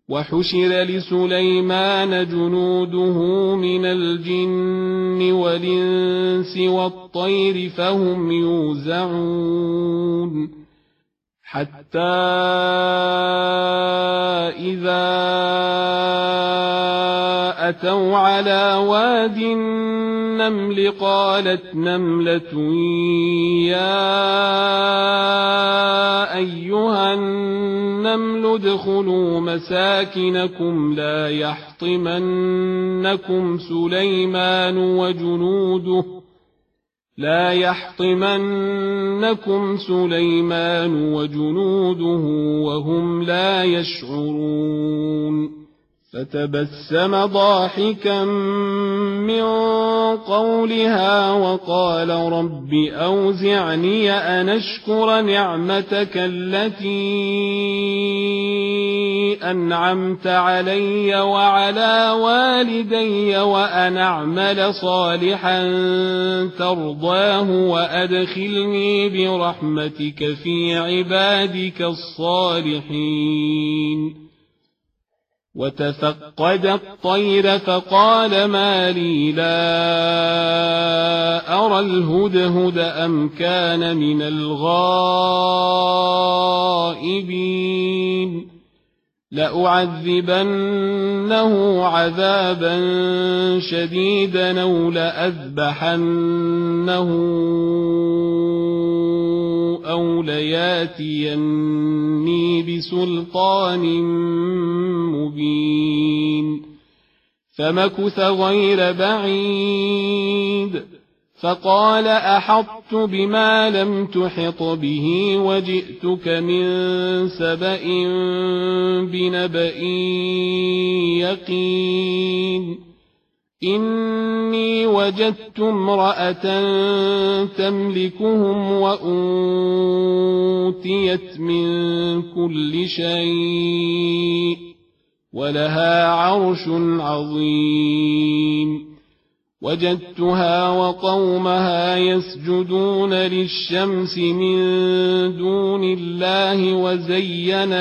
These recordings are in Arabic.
وحشر لسليمان جنوده من الجن والإنس والطير فهم يوزعون حتى إذا أتوا على واد النمل قالت نملة يا أيها النمل ادخلوا مساكنكم لا يحطمنكم سليمان وجنوده وهم لا يشعرون فتبسم ضاحكا من قولها وقال رب أوزعني أن أشكر نعمتك التي أنعمت علي وعلى والدي وأن أعمل صالحا ترضاه وأدخلني برحمتك في عبادك الصالحين وتفقد الطير فقال ما لي لا أرى الهدهد أم كان من الغائبين لأعذبنه عذابا شديدا أو لأذبحنه أو لياتيني بسلطان مبين فمكث غير بعيد فقال أحطت بما لم تحط به وجئتك من سبأ بنبأ يقين إني وجدت امرأة تملكهم وأوتيت من كل شيء ولها عرش عظيم وجدتها وقومها يسجدون للشمس من دون الله وزين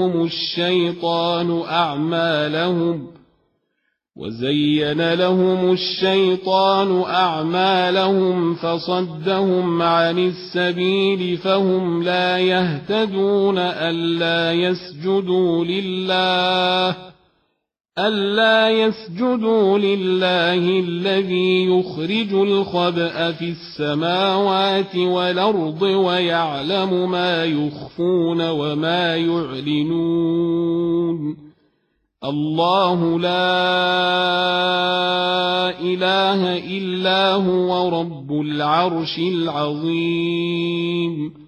لهم الشيطان أعمالهم فصدهم عن السبيل فهم لا يهتدون ألا يسجدوا لله الذي يخرج الخبأ في السماوات والأرض ويعلم ما يخفون وما يعلنون الله لا إله إلا هو رب العرش العظيم